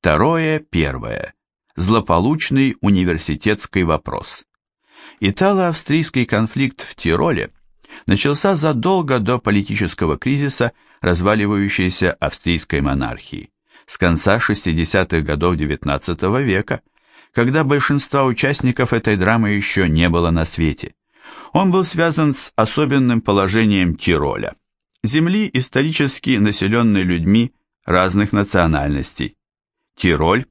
Первое. Злополучный университетский вопрос. Итало-австрийский конфликт в Тироле начался задолго до политического кризиса разваливающейся австрийской монархии, с конца 60-х годов XIX века, когда большинства участников этой драмы еще не было на свете. Он был связан с особенным положением Тироля, земли, исторически населенной людьми разных национальностей. Тироль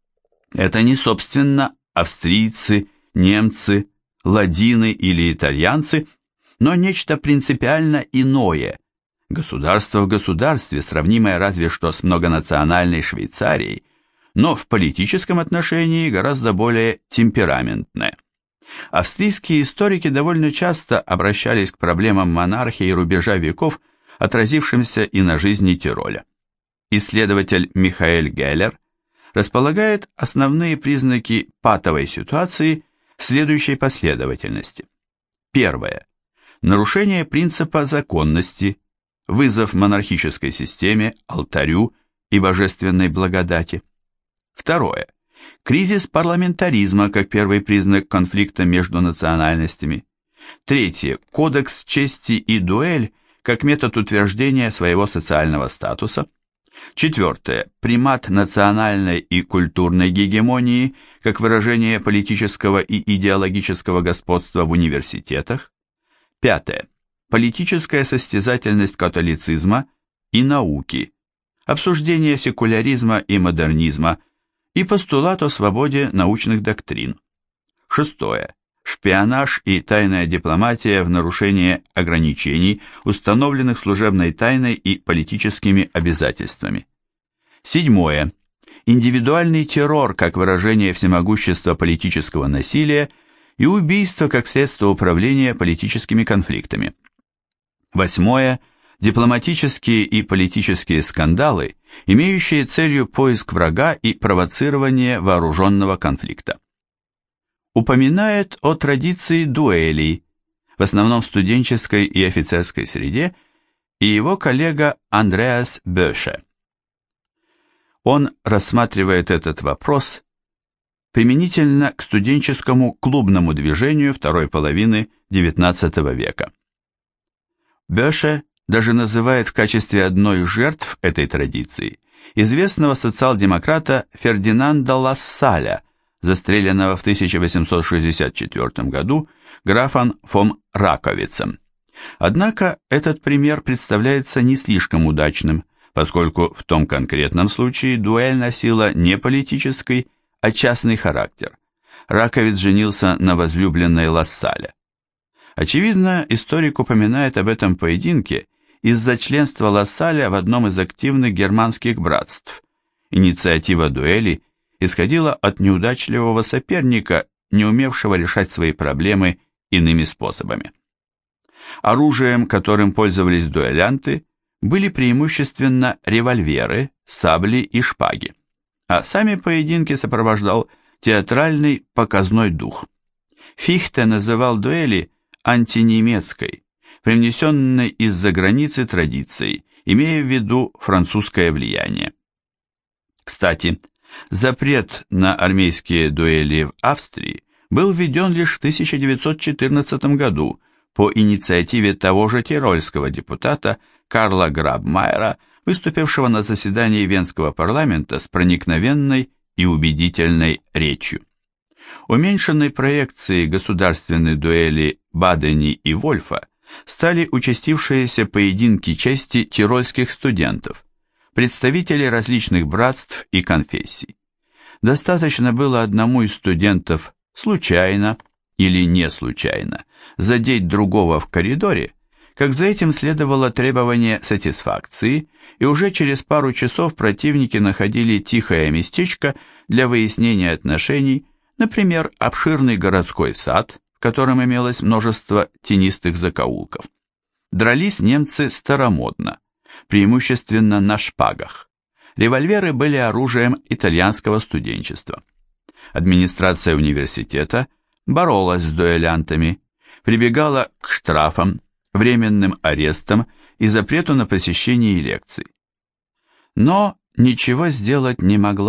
– это не, собственно, австрийцы, немцы, ладины или итальянцы, но нечто принципиально иное, государство в государстве, сравнимое разве что с многонациональной Швейцарией, но в политическом отношении гораздо более темпераментное. Австрийские историки довольно часто обращались к проблемам монархии рубежа веков, отразившимся и на жизни Тироля. Исследователь Михаэль Геллер располагает основные признаки патовой ситуации в следующей последовательности. Первое. Нарушение принципа законности, вызов монархической системе, алтарю и божественной благодати. Второе. Кризис парламентаризма как первый признак конфликта между национальностями. Третье. Кодекс чести и дуэль как метод утверждения своего социального статуса. Четвертое. Примат национальной и культурной гегемонии как выражение политического и идеологического господства в университетах. Пятое. Политическая состязательность католицизма и науки, обсуждение секуляризма и модернизма и постулат о свободе научных доктрин. Шестое. Шпионаж и тайная дипломатия в нарушение ограничений, установленных служебной тайной и политическими обязательствами. Седьмое. Индивидуальный террор как выражение всемогущества политического насилия и убийство как средство управления политическими конфликтами. Восьмое. Дипломатические и политические скандалы, имеющие целью поиск врага и провоцирование вооруженного конфликта. Упоминает о традиции дуэлей, в основном в студенческой и офицерской среде, и его коллега Андреас Бёше. Он рассматривает этот вопрос применительно к студенческому клубному движению второй половины XIX века. Бёше даже называет в качестве одной из жертв этой традиции известного социал-демократа Фердинанда Лассаля, застреленного в 1864 году графом фон Раковицем. Однако этот пример представляется не слишком удачным, поскольку в том конкретном случае дуэль носила не политический, а частный характер. Раковиц женился на возлюбленной Лассаля. Очевидно, историк упоминает об этом поединке из-за членства Лассаля в одном из активных германских братств. Инициатива дуэли исходила от неудачливого соперника, не умевшего решать свои проблемы иными способами. Оружием, которым пользовались дуэлянты, были преимущественно револьверы, сабли и шпаги, а сами поединки сопровождал театральный показной дух. Фихте называл дуэли антинемецкой, привнесенной из-за границы традицией, имея в виду французское влияние. Кстати, запрет на армейские дуэли в Австрии был введен лишь в 1914 году по инициативе того же тирольского депутата Карла Грабмайера, выступившего на заседании Венского парламента с проникновенной и убедительной речью. Уменьшенной проекцией государственной дуэли Бадени и Вольфа стали участившиеся поединки чести тирольских студентов, представителей различных братств и конфессий. Достаточно было одному из студентов случайно или не случайно задеть другого в коридоре, как за этим следовало требование сатисфакции, и уже через пару часов противники находили тихое местечко для выяснения отношений, например, обширный городской сад, в котором имелось множество тенистых закоулков. Дрались немцы старомодно, преимущественно на шпагах. Револьверы были оружием итальянского студенчества. Администрация университета боролась с дуэлянтами, прибегала к штрафам, временным арестам и запрету на посещение лекций. Но ничего сделать не могла,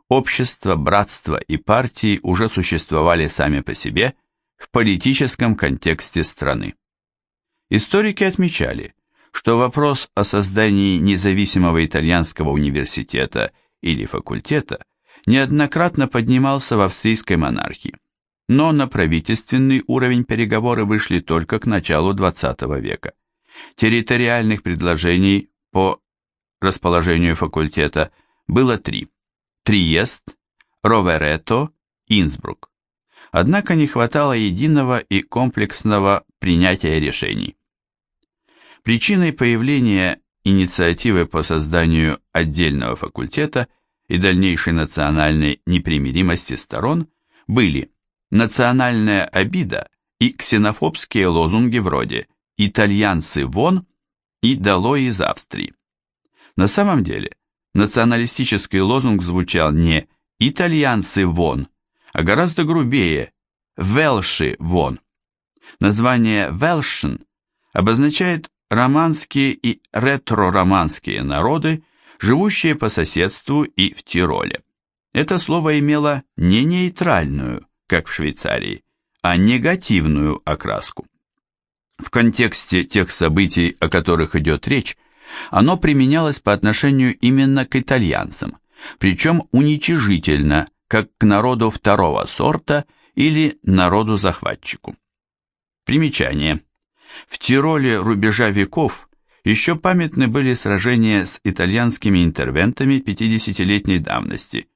общества, братства и партии уже существовали сами по себе в политическом контексте страны. Историки отмечали, что вопрос о создании независимого итальянского университета или факультета неоднократно поднимался в австрийской монархии, но на правительственный уровень переговоры вышли только к началу XX века. Территориальных предложений по расположению факультета было три: Триест, Роверето, Инсбрук. Однако не хватало единого и комплексного принятия решений. Причиной появления инициативы по созданию отдельного факультета и дальнейшей национальной непримиримости сторон были национальная обида и ксенофобские лозунги вроде «итальянцы вон» и «долой из Австрии». На самом деле, националистический лозунг звучал не «итальянцы вон», а гораздо грубее «велши вон». Название «велшен» обозначает романские и ретро-романские народы, живущие по соседству и в Тироле. Это слово имело не нейтральную, как в Швейцарии, а негативную окраску. В контексте тех событий, о которых идет речь, оно применялось по отношению именно к итальянцам, причем уничижительно, как к народу второго сорта или народу-захватчику. Примечание. В Тироле рубежа веков еще памятны были сражения с итальянскими интервентами 50-летней давности,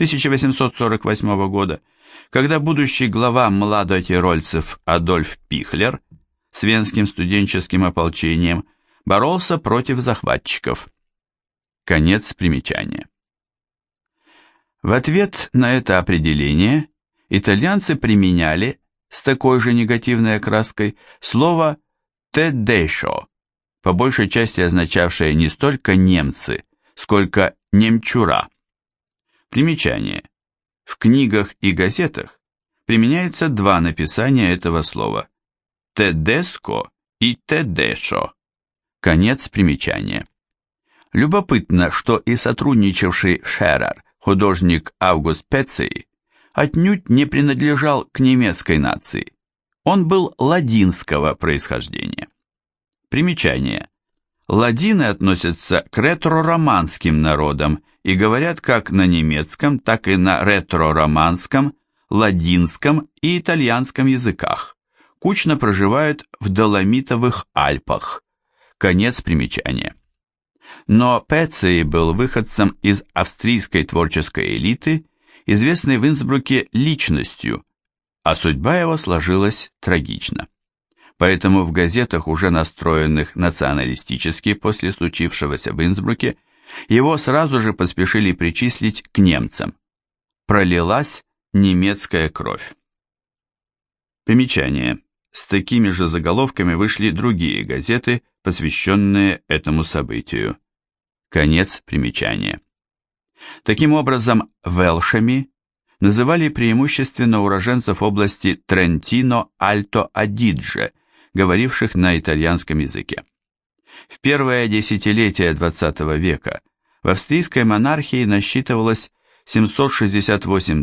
1848 года, когда будущий глава младотирольцев Адольф Пихлер с венским студенческим ополчением боролся против захватчиков. Конец примечания. В ответ на это определение итальянцы применяли с такой же негативной окраской слово «тедешо», по большей части означавшее не столько «немцы», сколько «немчура». Примечание. В книгах и газетах применяется два написания этого слова – «тедеско» и «тедешо». Конец примечания. Любопытно, что и сотрудничавший в Шерер художник Август Пеций отнюдь не принадлежал к немецкой нации. Он был ладинского происхождения. Примечание. Ладины относятся к ретро-романским народам и говорят как на немецком, так и на ретро-романском, ладинском и итальянском языках. Кучно проживают в Доломитовых Альпах. Конец примечания. Но Пеций был выходцем из австрийской творческой элиты, известной в Инсбруке личностью, а судьба его сложилась трагично. Поэтому в газетах, уже настроенных националистически после случившегося в Инсбруке, его сразу же поспешили причислить к немцам. Пролилась немецкая кровь. Примечание. С такими же заголовками вышли другие газеты, посвященные этому событию. Конец примечания. Таким образом, велшами называли преимущественно уроженцев области Трентино-Альто-Адидже, говоривших на итальянском языке. В первое десятилетие XX века в австрийской монархии насчитывалось 768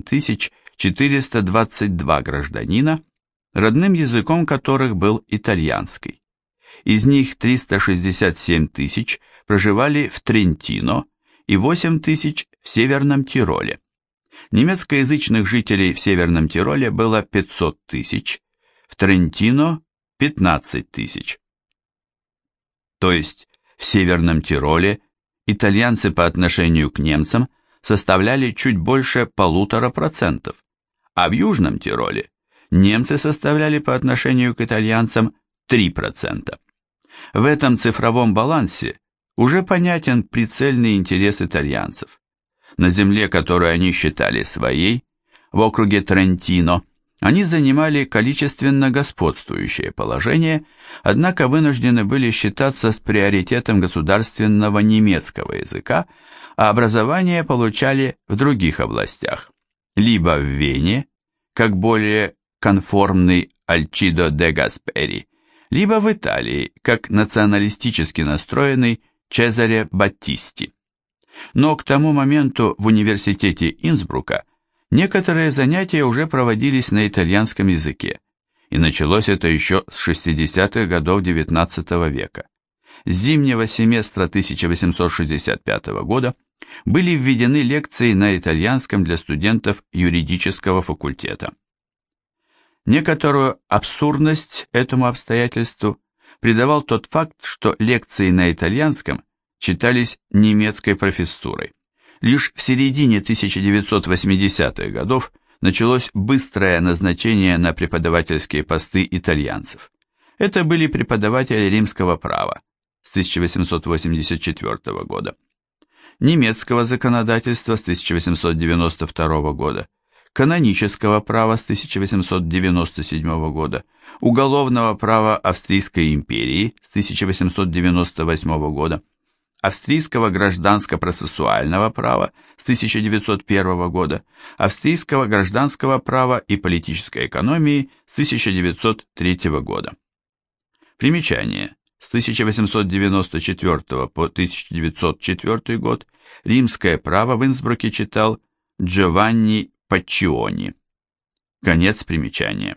422 гражданина, родным языком которых был итальянский. Из них 367 тысяч проживали в Трентино и 8 тысяч в Северном Тироле. Немецкоязычных жителей в Северном Тироле было 500 тысяч, в Трентино – 15 тысяч. То есть в Северном Тироле итальянцы по отношению к немцам составляли чуть больше 1,5%, а в Южном Тироле немцы составляли по отношению к итальянцам 3%. В этом цифровом балансе уже понятен прицельный интерес итальянцев. На земле, которую они считали своей, в округе Трентино, они занимали количественно господствующее положение, однако вынуждены были считаться с приоритетом государственного немецкого языка, а образование получали в других областях, либо в Вене, как более конформный Альчидо де Гаспери, либо в Италии, как националистически настроенный Чезаре Баттисти. Но к тому моменту в университете Инсбрука некоторые занятия уже проводились на итальянском языке, и началось это еще с 60-х годов XIX века. С зимнего семестра 1865 года были введены лекции на итальянском для студентов юридического факультета. Некоторую абсурдность этому обстоятельству придавал тот факт, что лекции на итальянском читались немецкой профессурой. Лишь в середине 1980-х годов началось быстрое назначение на преподавательские посты итальянцев. Это были преподаватели римского права с 1884 года, немецкого законодательства с 1892 года, канонического права с 1897 года, уголовного права Австрийской империи с 1898 года, австрийского гражданско-процессуального права с 1901 года, австрийского гражданского права и политической экономии с 1903 года. Примечание. С 1894 по 1904 год римское право в Инсбруке читал Джованни Паччиони. Конец примечания.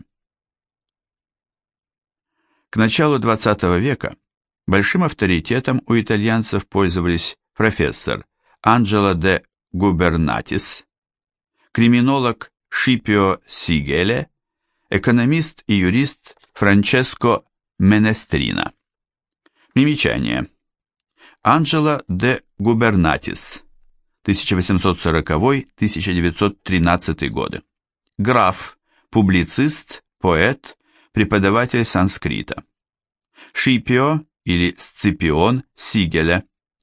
К началу XX века большим авторитетом у итальянцев пользовались профессор Анджело де Губернатис, криминолог Шипио Сигеле, экономист и юрист Франческо Менестрина. Примечание. Анджело де Губернатис, 1840-1913 годы. Граф, публицист, поэт, преподаватель санскрита. Шипио или Сципион Сигеля,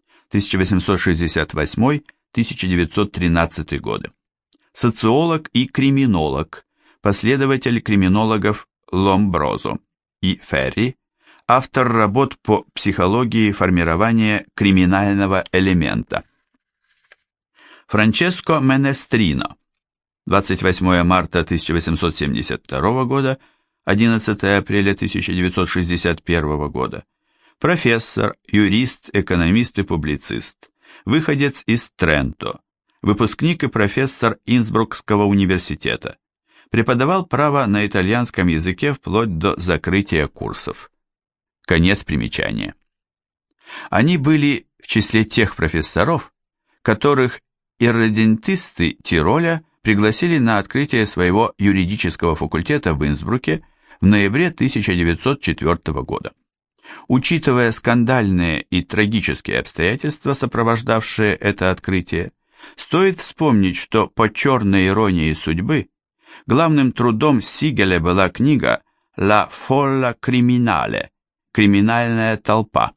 1868-1913 годы. Социолог и криминолог, последователь криминологов Ломброзо и Ферри, автор работ по психологии формирования криминального элемента. Франческо Менестрино, 28 марта 1872 года, 11 апреля 1961 года, профессор, юрист, экономист и публицист, выходец из Тренто, выпускник и профессор Инсбрукского университета, преподавал право на итальянском языке вплоть до закрытия курсов. Конец примечания. Они были в числе тех профессоров, которых ирредентисты Тироля пригласили на открытие своего юридического факультета в Инсбруке в ноябре 1904 года. Учитывая скандальные и трагические обстоятельства, сопровождавшие это открытие, стоит вспомнить, что по черной иронии судьбы главным трудом Сигеля была книга «La folla criminale» «Криминальная толпа»,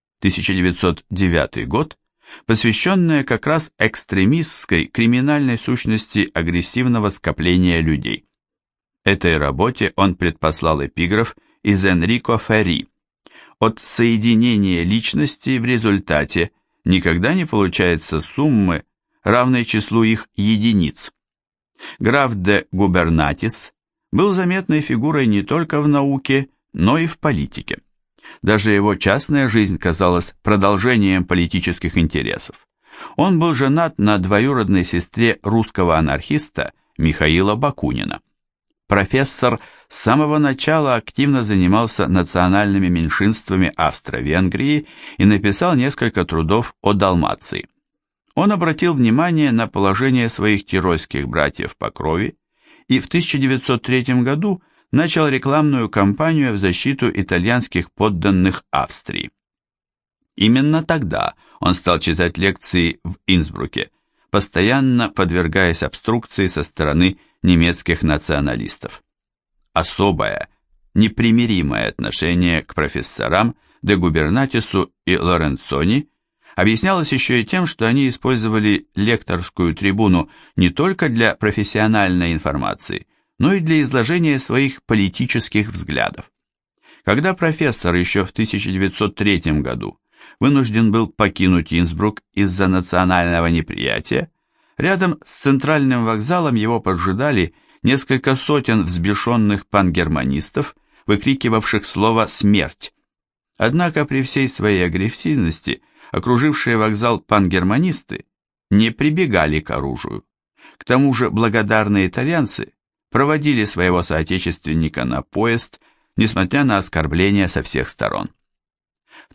1909 год, посвященная как раз экстремистской криминальной сущности агрессивного скопления людей. Этой работе он предпослал эпиграф из Энрико Ферри: «От соединения личностей в результате никогда не получается суммы, равной числу их единиц». Граф де Губернатис был заметной фигурой не только в науке, но и в политике. Даже его частная жизнь казалась продолжением политических интересов. Он был женат на двоюродной сестре русского анархиста Михаила Бакунина. Профессор с самого начала активно занимался национальными меньшинствами Австро-Венгрии и написал несколько трудов о Далмации. Он обратил внимание на положение своих тирольских братьев по крови и в 1903 году начал рекламную кампанию в защиту итальянских подданных Австрии. Именно тогда он стал читать лекции в Инсбруке, постоянно подвергаясь обструкции со стороны немецких националистов. Особое, непримиримое отношение к профессорам де Губернатису и Лоренцони объяснялось еще и тем, что они использовали лекторскую трибуну не только для профессиональной информации, но и для изложения своих политических взглядов. Когда профессор еще в 1903 году вынужден был покинуть Инсбрук из-за национального неприятия, рядом с центральным вокзалом его поджидали несколько сотен взбешенных пангерманистов, выкрикивавших слово «смерть». Однако при всей своей агрессивности окружившие вокзал пангерманисты не прибегали к оружию. К тому же благодарные итальянцы проводили своего соотечественника на поезд, несмотря на оскорбления со всех сторон. В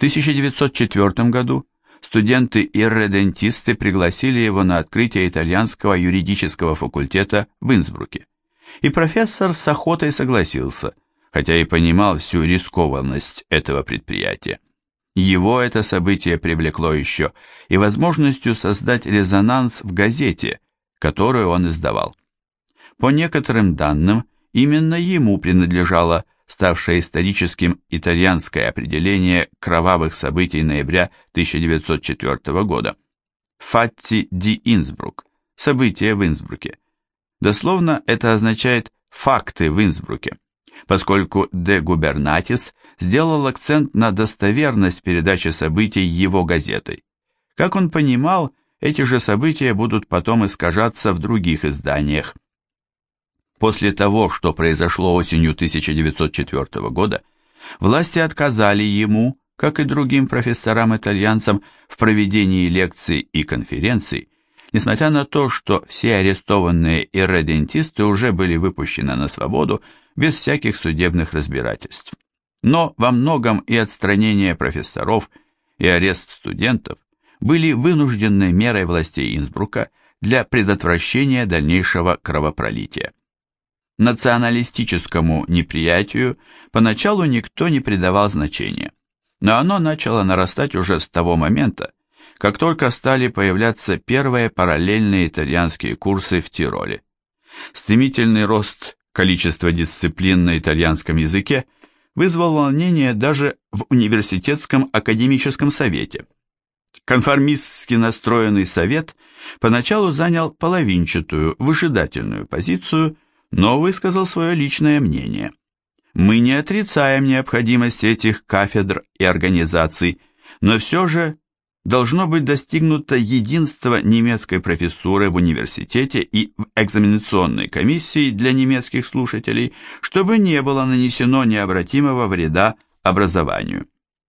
1904 году студенты-ирредентисты пригласили его на открытие итальянского юридического факультета в Инсбруке, и профессор с охотой согласился, хотя и понимал всю рискованность этого предприятия. Его это событие привлекло еще и возможностью создать резонанс в газете, которую он издавал. По некоторым данным, именно ему принадлежало ставшее историческим итальянское определение кровавых событий ноября 1904 года. «Фатти ди Инсбрук» – события в Инсбруке. Дословно это означает «факты в Инсбруке», поскольку де Губернатис сделал акцент на достоверность передачи событий его газетой. Как он понимал, эти же события будут потом искажаться в других изданиях. После того, что произошло осенью 1904 года, власти отказали ему, как и другим профессорам-итальянцам, в проведении лекций и конференций, несмотря на то, что все арестованные ирредентисты уже были выпущены на свободу без всяких судебных разбирательств. Но во многом и отстранение профессоров, и арест студентов были вынужденной мерой властей Инсбрука для предотвращения дальнейшего кровопролития. Националистическому неприятию поначалу никто не придавал значения, но оно начало нарастать уже с того момента, как только стали появляться первые параллельные итальянские курсы в Тироле. Стремительный рост количества дисциплин на итальянском языке вызвал волнение даже в университетском академическом совете. Конформистски настроенный совет поначалу занял половинчатую, выжидательную позицию, но высказал свое личное мнение. Мы не отрицаем необходимость этих кафедр и организаций, но все же должно быть достигнуто единство немецкой профессуры в университете и в экзаменационной комиссии для немецких слушателей, чтобы не было нанесено необратимого вреда образованию.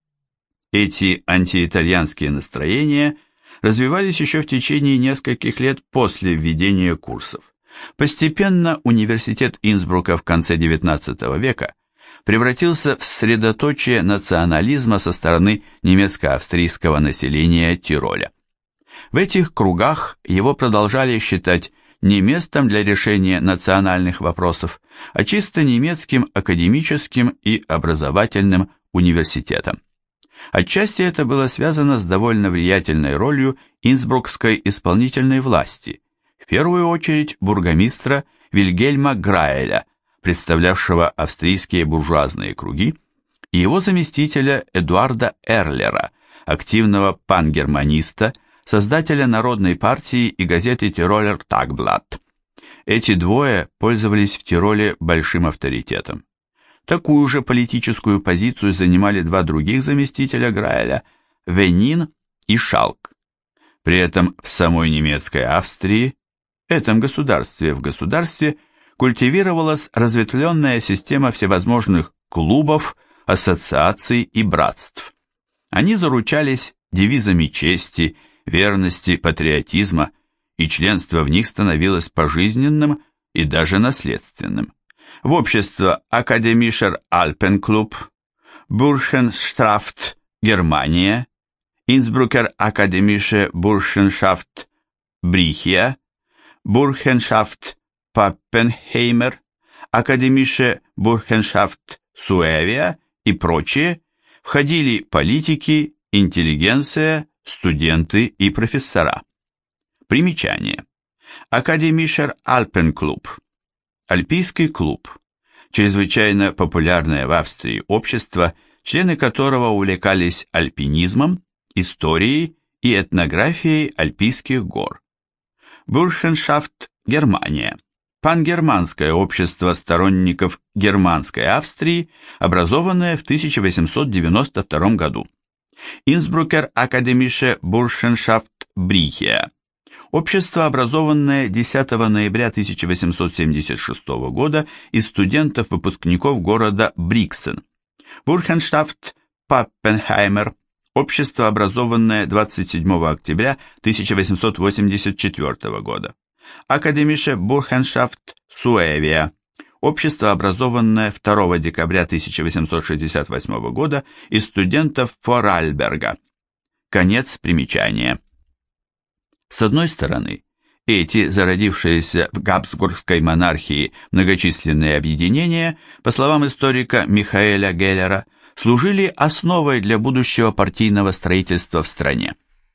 Эти антиитальянские настроения развивались еще в течение нескольких лет после введения курсов. Постепенно университет Инсбрука в конце XIX века превратился в средоточие национализма со стороны немецко-австрийского населения Тироля. В этих кругах его продолжали считать не местом для решения национальных вопросов, а чисто немецким академическим и образовательным университетом. Отчасти это было связано с довольно влиятельной ролью инсбрукской исполнительной власти, в первую очередь бургомистра Вильгельма Граэля, представлявшего австрийские буржуазные круги, и его заместителя Эдуарда Эрлера, активного пангерманиста, создателя Народной партии и газеты «Тиролер Тагблат». Эти двое пользовались в Тироле большим авторитетом. Такую же политическую позицию занимали два других заместителя Граэля – Венин и Шалк. При этом в самой немецкой Австрии, этом государстве в государстве, культивировалась разветвленная система всевозможных клубов, ассоциаций и братств. Они заручались девизами чести, верности, патриотизма, и членство в них становилось пожизненным и даже наследственным. В общество Академисcher Alpenklub, Burschenschaft Германия, Innsbrucker Akademische Burschenschaft Brychia, Burschenschaft Pappenheimer, Akademische Burschenschaft Suevia и прочие входили политики, интеллигенция, студенты и профессора. Примечание. Akademischer Alpenklub. Альпийский клуб. Чрезвычайно популярное в Австрии общество, члены которого увлекались альпинизмом, историей и этнографией альпийских гор. Буршеншафт Германия. Пангерманское общество сторонников Германской Австрии, образованное в 1892 году. Инсбрукер Академисche Burschenschaft Brychia. Общество, образованное 10 ноября 1876 года из студентов-выпускников города Бриксен. Буршеншафт Паппенхаймер. Общество, образованное 27 октября 1884 года. Akademische Burschenschaft Suevia. Общество, образованное 2 декабря 1868 года из студентов Форальберга. Конец примечания. С одной стороны, эти зародившиеся в Габсбургской монархии многочисленные объединения, по словам историка Михаэля Геллера, служили основой для будущего партийного строительства в стране.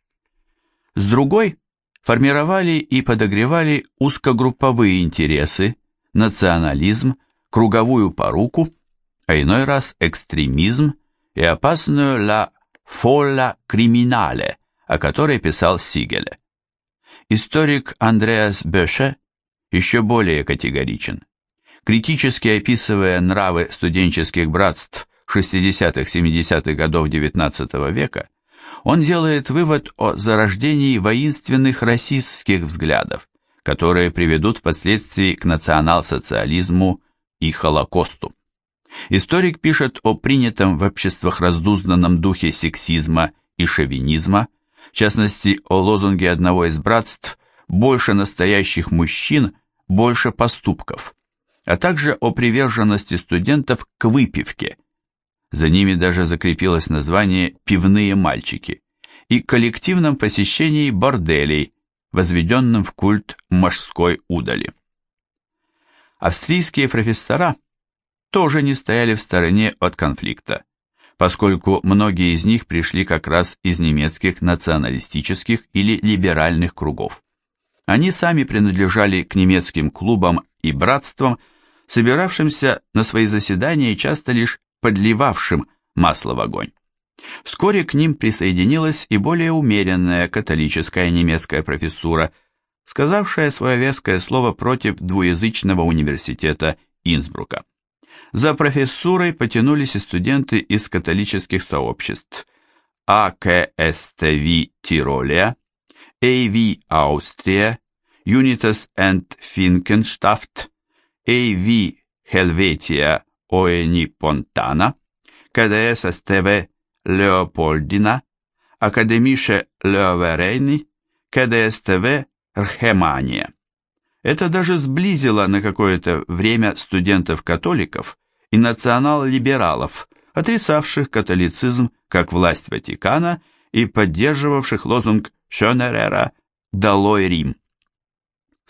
С другой, формировали и подогревали узкогрупповые интересы, национализм, круговую поруку, а иной раз экстремизм и опасную «la folla criminale», о которой писал Сигеле. Историк Андреас Бёше еще более категоричен. Критически описывая нравы студенческих братств 60-70-х годов XIX века, он делает вывод о зарождении воинственных расистских взглядов, которые приведут впоследствии к национал-социализму и Холокосту. Историк пишет о принятом в обществах раздузданном духе сексизма и шовинизма, в частности о лозунге одного из братств «больше настоящих мужчин, больше поступков», а также о приверженности студентов к выпивке. За ними даже закрепилось название «пивные мальчики» и коллективном посещении борделей, возведенным в культ мужской удали. Австрийские профессора тоже не стояли в стороне от конфликта, поскольку многие из них пришли как раз из немецких националистических или либеральных кругов. Они сами принадлежали к немецким клубам и братствам, собиравшимся на свои заседания часто лишь подливавшим масло в огонь. Вскоре к ним присоединилась и более умеренная католическая немецкая профессура, сказавшая свое веское слово против двуязычного университета Инсбрука. За профессурой потянулись и студенты из католических сообществ АКСТВ Тиролия, AV Аустрия, Unitas and Finkenschaft, AV Helvetia Oeni Pontana, КДС СТВ Леопольдина, Академише Леоверейни, КДСТВ Рхемания. Это даже сблизило на какое-то время студентов-католиков и национал-либералов, отрицавших католицизм как власть Ватикана и поддерживавших лозунг Шонерера «Долой Рим». В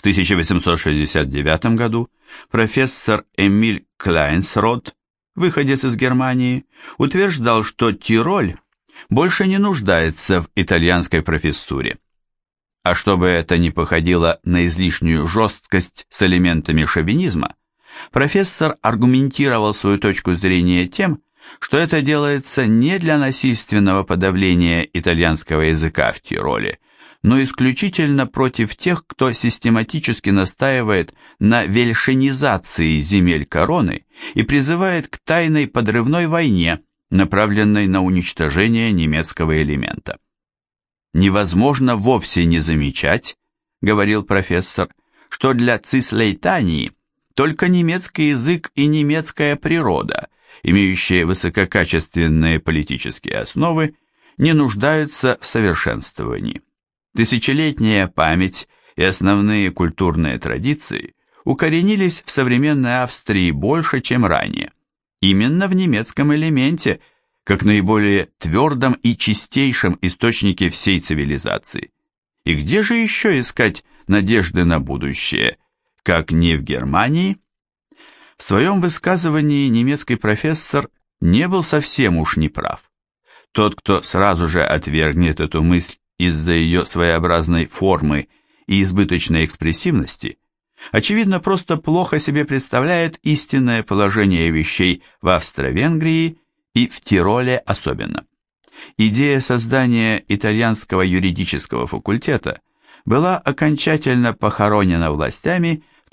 1869 году профессор Эмиль Кляйнсрод, выходец из Германии, утверждал, что Тироль больше не нуждается в итальянской профессуре. А чтобы это не походило на излишнюю жесткость с элементами шовинизма, профессор аргументировал свою точку зрения тем, что это делается не для насильственного подавления итальянского языка в Тироле, но исключительно против тех, кто систематически настаивает на вельшинизации земель короны и призывает к тайной подрывной войне, направленной на уничтожение немецкого элемента. «Невозможно вовсе не замечать, — говорил профессор, — что для Цислейтании только немецкий язык и немецкая природа, имеющие высококачественные политические основы, не нуждаются в совершенствовании. Тысячелетняя память и основные культурные традиции укоренились в современной Австрии больше, чем ранее, именно в немецком элементе, как наиболее твердом и чистейшем источнике всей цивилизации. И где же еще искать надежды на будущее, как не в Германии? В своем высказывании немецкий профессор не был совсем уж неправ. Тот, кто сразу же отвергнет эту мысль из-за ее своеобразной формы и избыточной экспрессивности, очевидно, просто плохо себе представляет истинное положение вещей в Австро-Венгрии и в Тироле особенно. Идея создания итальянского юридического факультета была окончательно похоронена властями в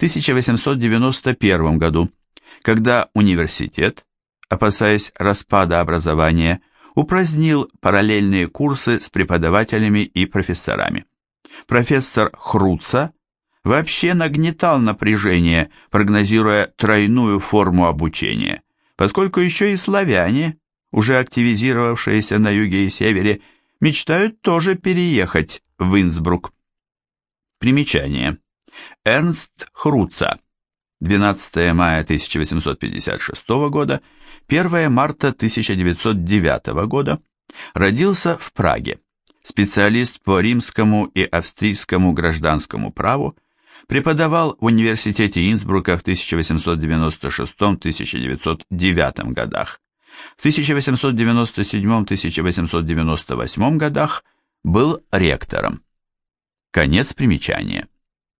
1891 году, когда университет, опасаясь распада образования, упразднил параллельные курсы с преподавателями и профессорами. Профессор Хруца вообще нагнетал напряжение, прогнозируя тройную форму обучения, поскольку еще и славяне, уже активизировавшиеся на юге и севере, мечтают тоже переехать в Инсбрук. Примечание. Эрнст Хруца. 12 мая 1856 года, 1 марта 1909 года. Родился в Праге. Специалист по римскому и австрийскому гражданскому праву, преподавал в университете Инсбрука в 1896-1909 годах. В 1897-1898 годах был ректором. Конец примечания.